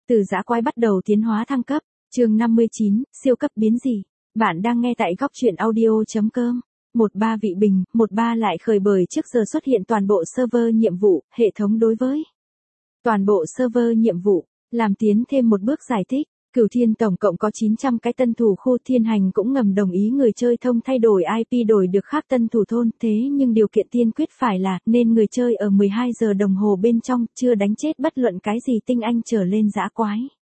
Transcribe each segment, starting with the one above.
Từ dã quái bắt đầu tiến hóa thăng cấp, chương 59, siêu cấp biến dị. Bạn đang nghe tại góc truyện audio.com. 13 vị bình, 13 lại khởi bởi trước giờ xuất hiện toàn bộ server nhiệm vụ, hệ thống đối với toàn bộ server nhiệm vụ, làm tiến thêm một bước giải thích. Cửu Thiên tổng cộng có 900 cái tân thủ khu, Thiên Hành cũng ngầm đồng ý người chơi thông thay đổi IP đổi được khác tân thủ thôn, thế nhưng điều kiện tiên quyết phải là nên người chơi ở 12 giờ đồng hồ bên trong chưa đánh chết bất luận cái gì tinh anh trở lên dã quái.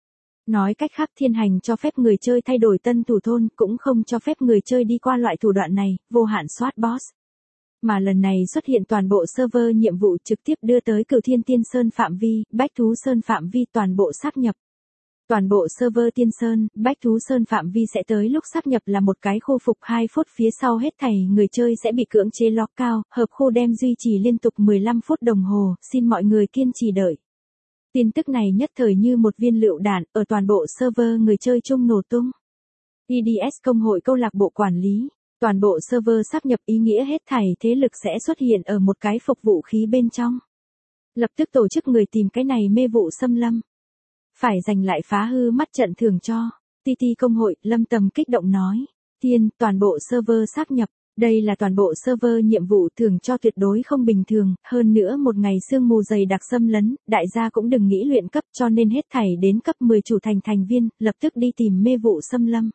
Nói cách khác, Thiên Hành cho phép người chơi thay đổi tân thủ thôn, cũng không cho phép người chơi đi qua loại thủ đoạn này, vô hạn soát boss. Mà lần này xuất hiện toàn bộ server nhiệm vụ trực tiếp đưa tới Cửu Thiên Tiên Sơn phạm vi, Bách Thú Sơn phạm vi toàn bộ sáp nhập. Toàn bộ server Tiên Sơn, Bách Thú Sơn phạm vi sẽ tới lúc sáp nhập là một cái khu phục 2 phút phía sau hết thảy người chơi sẽ bị cưỡng chế lock cao, hợp khu đem duy trì liên tục 15 phút đồng hồ, xin mọi người kiên trì đợi. Tin tức này nhất thời như một viên lựu đạn, ở toàn bộ server người chơi chung nổ tung. EDS công hội câu lạc bộ quản lý, toàn bộ server sáp nhập ý nghĩa hết thảy thế lực sẽ xuất hiện ở một cái phục vũ khí bên trong. Lập tức tổ chức người tìm cái này mê vụ xâm lâm. Phải giành lại phá hư mắt trận thưởng cho. TT công hội, Lâm Tầm kích động nói. Tiên, toàn bộ server sáp nhập. Đây là toàn bộ server nhiệm vụ thưởng cho tuyệt đối không bình thường, hơn nữa một ngày sương mù dày đặc xâm lấn, đại gia cũng đừng nghĩ luyện cấp cho nên hết thảy đến cấp 10 chủ thành viên, lập tức đi tìm mê vụ xâm lâm.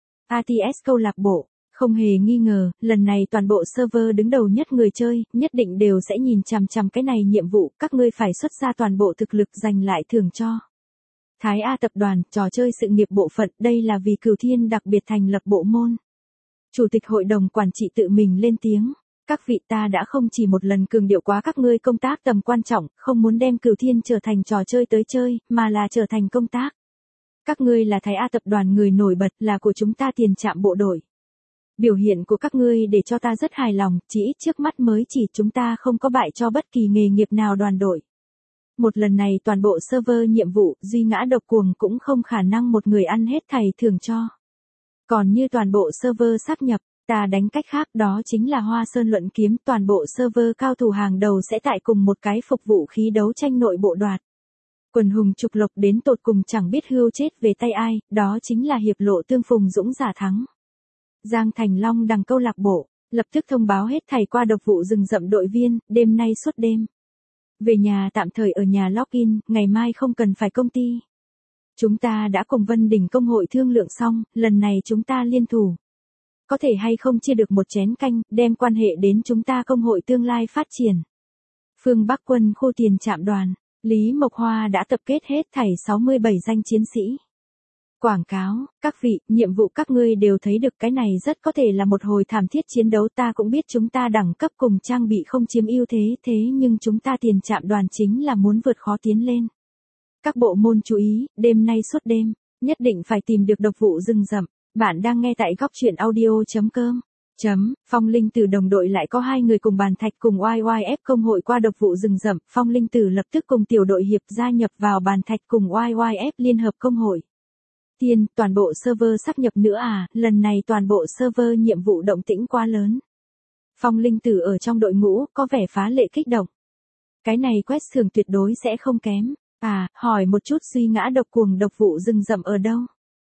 ATS câu lạc bộ, không hề nghi ngờ, lần này toàn bộ server đứng đầu nhất người chơi, nhất định đều sẽ nhìn chằm chằm cái này nhiệm vụ, các ngươi phải xuất ra toàn bộ thực lực giành lại thưởng cho. Thái A tập đoàn, trò chơi sự nghiệp bộ phận, đây là vì Cửu Thiên đặc biệt thành lập bộ môn. Chủ tịch hội đồng quản trị tự mình lên tiếng. Các vị, ta đã không chỉ một lần cường điệu quá các ngươi công tác tầm quan trọng, không muốn đem Cửu Thiên trở thành trò chơi tới chơi, mà là trở thành công tác. Các ngươi là Thái A tập đoàn người nổi bật, là của chúng ta tiền trạm bộ đội. Biểu hiện của các ngươi để cho ta rất hài lòng, chỉ ít trước mắt mới chỉ chúng ta không có bại cho bất kỳ nghề nghiệp nào đoàn đội. Một lần này toàn bộ server nhiệm vụ, duy ngã độc cuồng cũng không khả năng một người ăn hết thảy thưởng cho. Còn như toàn bộ server sáp nhập, ta đánh cách khác đó chính là Hoa Sơn luận kiếm, toàn bộ server cao thủ hàng đầu sẽ tại cùng một cái phục vũ khí đấu tranh nội bộ đoạt. Quần hùng trục lộc đến tột cùng chẳng biết hươu chết về tay ai, đó chính là hiệp lộ tương phùng dũng giả thắng. Giang Thành Long đằng câu lạc bộ, lập tức thông báo hết thảy qua độc vụ rừng rậm đội viên, đêm nay suốt đêm. Về nhà tạm thời ở nhà login, ngày mai không cần phải công ty. Chúng ta đã cùng Vân Đỉnh công hội thương lượng xong, lần này chúng ta liên thủ. Có thể hay không chia được một chén canh, đem quan hệ đến chúng ta công hội tương lai phát triển. Phương Bắc quân khu tiền trạm đoàn, Lý Mộc Hoa đã tập kết hết thảy 67 danh chiến sĩ. Quảng cáo, các vị, nhiệm vụ các ngươi đều thấy được, cái này rất có thể là một hồi thảm thiết chiến đấu, ta cũng biết chúng ta đẳng cấp cùng trang bị không chiếm ưu thế nhưng chúng ta tiền trạm đoàn chính là muốn vượt khó tiến lên. Các bộ môn chú ý, đêm nay suốt đêm, nhất định phải tìm được độc vụ rừng rậm. Bạn đang nghe tại góc truyện audio.com. Phong Linh Tử đồng đội lại có 2 người cùng bàn thạch cùng YYF công hội qua độc vụ rừng rậm, Phong Linh Tử lập tức cùng tiểu đội hiệp gia nhập vào bàn thạch cùng YYF liên hợp công hội. Tiên, toàn bộ server sáp nhập nữa à, lần này toàn bộ server nhiệm vụ động tĩnh quá lớn. Phong Linh Tử ở trong đội ngũ, có vẻ phá lệ kích động. Cái này quét thưởng tuyệt đối sẽ không kém. À, hỏi một chút suy ngã độc cuồng độc vụ rừng rậm ở đâu?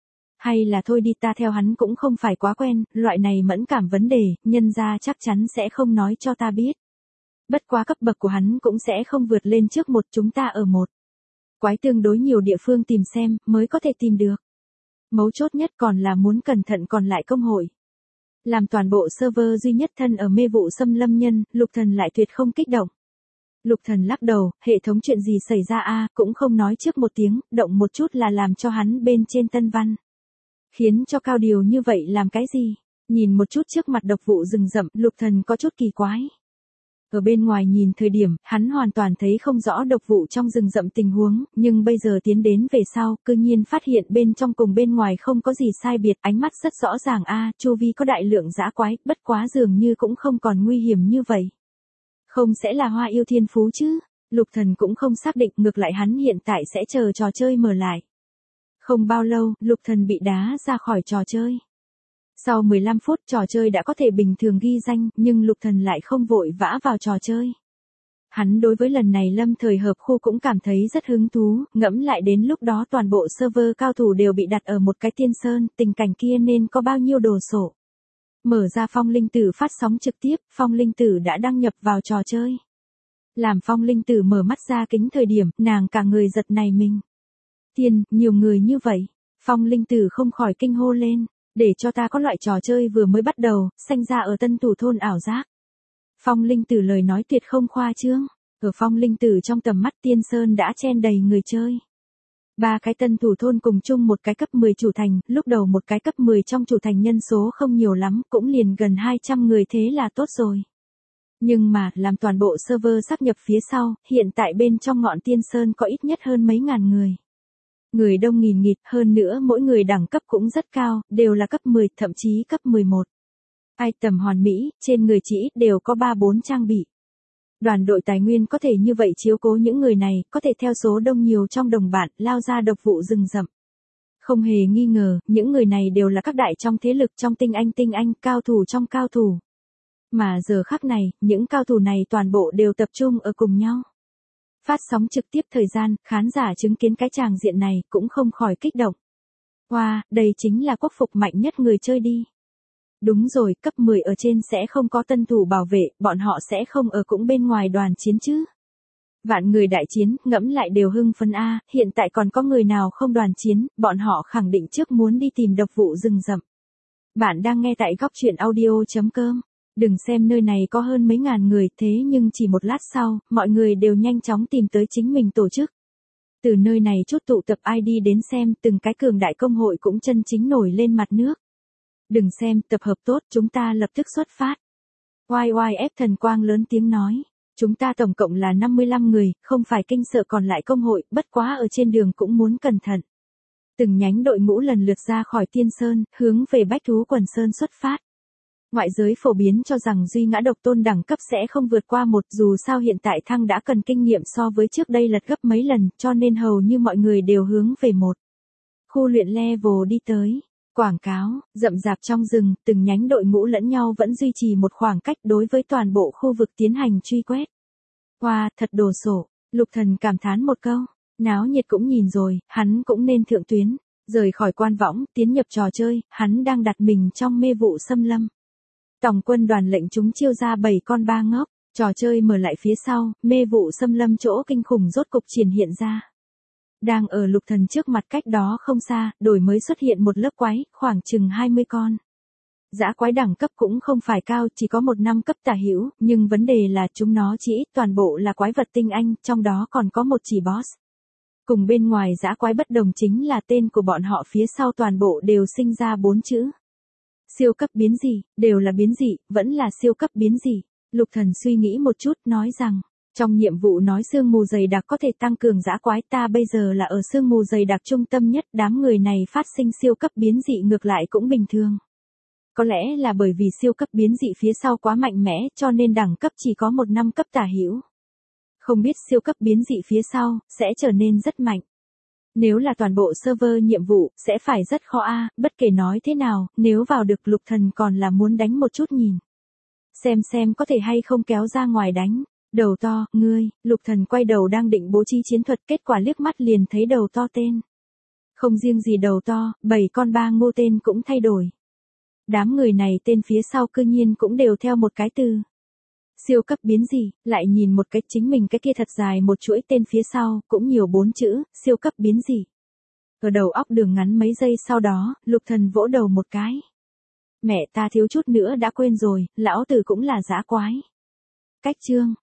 Hay là thôi đi, ta theo hắn cũng không phải quá quen, loại này mẫn cảm vấn đề, nhân ra chắc chắn sẽ không nói cho ta biết. Bất quá cấp bậc của hắn cũng sẽ không vượt lên trước một, chúng ta ở một. Quái tương đối nhiều địa phương tìm xem, mới có thể tìm được. Mấu chốt nhất còn là muốn cẩn thận còn lại công hội. Làm toàn bộ server duy nhất thân ở mê vụ xâm lâm nhân, Lục Thần lại tuyệt không kích động. Lục Thần lắc đầu, hệ thống chuyện gì xảy ra a, cũng không nói trước một tiếng, động một chút là làm cho hắn bên trên tân văn. Khiến cho cao điều như vậy làm cái gì? Nhìn một chút trước mặt độc vụ rừng rậm, Lục Thần có chút kỳ quái. Ở bên ngoài nhìn thời điểm, hắn hoàn toàn thấy không rõ độc vụ trong rừng rậm tình huống, nhưng bây giờ tiến đến về sau, cư nhiên phát hiện bên trong cùng bên ngoài không có gì sai biệt, ánh mắt rất rõ ràng a, chu vi có đại lượng dã quái, bất quá dường như cũng không còn nguy hiểm như vậy. Không sẽ là Hoa Yêu Thiên Phú chứ? Lục Thần cũng không xác định, ngược lại hắn hiện tại sẽ chờ trò chơi mở lại. Không bao lâu, Lục Thần bị đá ra khỏi trò chơi. Sau 15 phút trò chơi đã có thể bình thường ghi danh, nhưng Lục Thần lại không vội vã vào trò chơi. Hắn đối với lần này lâm thời hợp khu cũng cảm thấy rất hứng thú, ngẫm lại đến lúc đó toàn bộ server cao thủ đều bị đặt ở một cái tiên sơn, tình cảnh kia nên có bao nhiêu đồ sộ. Mở ra Phong Linh Tử phát sóng trực tiếp, Phong Linh Tử đã đăng nhập vào trò chơi. Làm Phong Linh Tử mở mắt ra kính thời điểm, nàng cả người giật nảy mình. Tiên, nhiều người như vậy. Phong Linh Tử không khỏi kinh hô lên, để cho ta có loại trò chơi vừa mới bắt đầu, sanh ra ở Tân Thủ thôn ảo giác. Phong Linh Tử lời nói tuyệt không khoa trương, ở Phong Linh Tử trong tầm mắt Tiên Sơn đã chen đầy người chơi. 3 cái Tân Thủ thôn cùng chung một cái cấp 10 chủ thành, lúc đầu một cái cấp 10 trong chủ thành nhân số không nhiều lắm, cũng liền gần 200 người thế là tốt rồi. Nhưng mà, làm toàn bộ server sáp nhập phía sau, hiện tại bên trong ngọn Tiên Sơn có ít nhất hơn mấy ngàn người. Người đông nghìn nghịt, hơn nữa mỗi người đẳng cấp cũng rất cao, đều là cấp 10, thậm chí cấp 11. Item hoàn mỹ, trên người chỉ ít đều có 3-4 trang bị. Đoàn đội tài nguyên có thể như vậy chiếu cố những người này, có thể theo số đông nhiều trong đồng bạn, lao ra độc vụ rừng rậm. Không hề nghi ngờ, những người này đều là các đại trong thế lực trong tinh anh, cao thủ trong cao thủ. Mà giờ khắc này, những cao thủ này toàn bộ đều tập trung ở cùng nhau. Phát sóng trực tiếp thời gian, khán giả chứng kiến cái tràng diện này cũng không khỏi kích động. Wow, đây chính là quốc phục mạnh nhất người chơi đi. Đúng rồi, cấp 10 ở trên sẽ không có tân thủ bảo vệ, bọn họ sẽ không ở cũng bên ngoài đoàn chiến chứ. Vạn người đại chiến, ngẫm lại đều hưng phấn a, hiện tại còn có người nào không đoàn chiến, bọn họ khẳng định trước muốn đi tìm độc vụ rừng rậm. Bạn đang nghe tại góc truyện audio.com. Đừng xem nơi này có hơn mấy ngàn người, thế nhưng chỉ một lát sau, mọi người đều nhanh chóng tìm tới chính mình tổ chức. Từ nơi này chút tụ tập ID đến xem, từng cái cường đại công hội cũng chân chính nổi lên mặt nước. Đừng xem, tập hợp tốt, chúng ta lập tức xuất phát. YYF thần quang lớn tiếng nói. Chúng ta tổng cộng là 55 người, không phải kinh sợ còn lại công hội, bất quá ở trên đường cũng muốn cẩn thận. Từng nhánh đội ngũ lần lượt ra khỏi Tiên Sơn, hướng về Bách Thú Quần Sơn xuất phát. Ngoại giới phổ biến cho rằng Duy Ngã Độc Tôn đẳng cấp sẽ không vượt qua 1, dù sao hiện tại thăng đã cần kinh nghiệm so với trước đây lật gấp mấy lần, cho nên hầu như mọi người đều hướng về 1. Khu luyện level đi tới. Quảng cáo, rậm rạp trong rừng, từng nhánh đội ngũ lẫn nhau vẫn duy trì một khoảng cách đối với toàn bộ khu vực tiến hành truy quét. Wow, thật đồ sộ, Lục Thần cảm thán một câu, náo nhiệt cũng nhìn rồi, hắn cũng nên thượng tuyến, rời khỏi quan võng, tiến nhập trò chơi, hắn đang đặt mình trong mê vụ xâm lâm. Tổng quân đoàn lệnh chúng chiêu ra 7 con ba ngốc, trò chơi mở lại phía sau, mê vụ xâm lâm chỗ kinh khủng rốt cục triển hiện ra. Đang ở Lục Thần trước mặt cách đó không xa, đổi mới xuất hiện một lớp quái, khoảng chừng 20 con. Dã quái đẳng cấp cũng không phải cao, chỉ có 1 năm cấp tả hữu, nhưng vấn đề là chúng nó chỉ ít toàn bộ là quái vật tinh anh, trong đó còn có một chỉ boss. Cùng bên ngoài dã quái bất đồng chính là tên của bọn họ phía sau toàn bộ đều sinh ra 4 chữ. Siêu cấp biến dị, đều là biến dị, vẫn là siêu cấp biến dị. Lục Thần suy nghĩ một chút, nói rằng, trong nhiệm vụ nói sương mù dày đặc có thể tăng cường dã quái, ta bây giờ là ở sương mù dày đặc trung tâm nhất, đám người này phát sinh siêu cấp biến dị ngược lại cũng bình thường. Có lẽ là bởi vì siêu cấp biến dị phía sau quá mạnh mẽ, cho nên đẳng cấp chỉ có 1 năm cấp tả hữu. Không biết siêu cấp biến dị phía sau, sẽ trở nên rất mạnh. Nếu là toàn bộ server nhiệm vụ, sẽ phải rất khó a, bất kể nói thế nào, nếu vào được Lục Thần còn là muốn đánh một chút nhìn. Xem có thể hay không kéo ra ngoài đánh. Đầu to, ngươi, Lục Thần quay đầu đang định bố trí chiến thuật, kết quả liếc mắt liền thấy đầu to tên. Không riêng gì đầu to, 7 con ba ngô tên cũng thay đổi. Đám người này tên phía sau cư nhiên cũng đều theo một cái từ. Siêu cấp biến dị, lại nhìn một cái chính mình cái kia thật dài một chuỗi tên phía sau, cũng nhiều 4 chữ, siêu cấp biến dị. Ở đầu óc đường ngắn mấy giây sau đó, Lục Thần vỗ đầu một cái. Mẹ ta thiếu chút nữa đã quên rồi, lão tử cũng là dã quái. Cách chương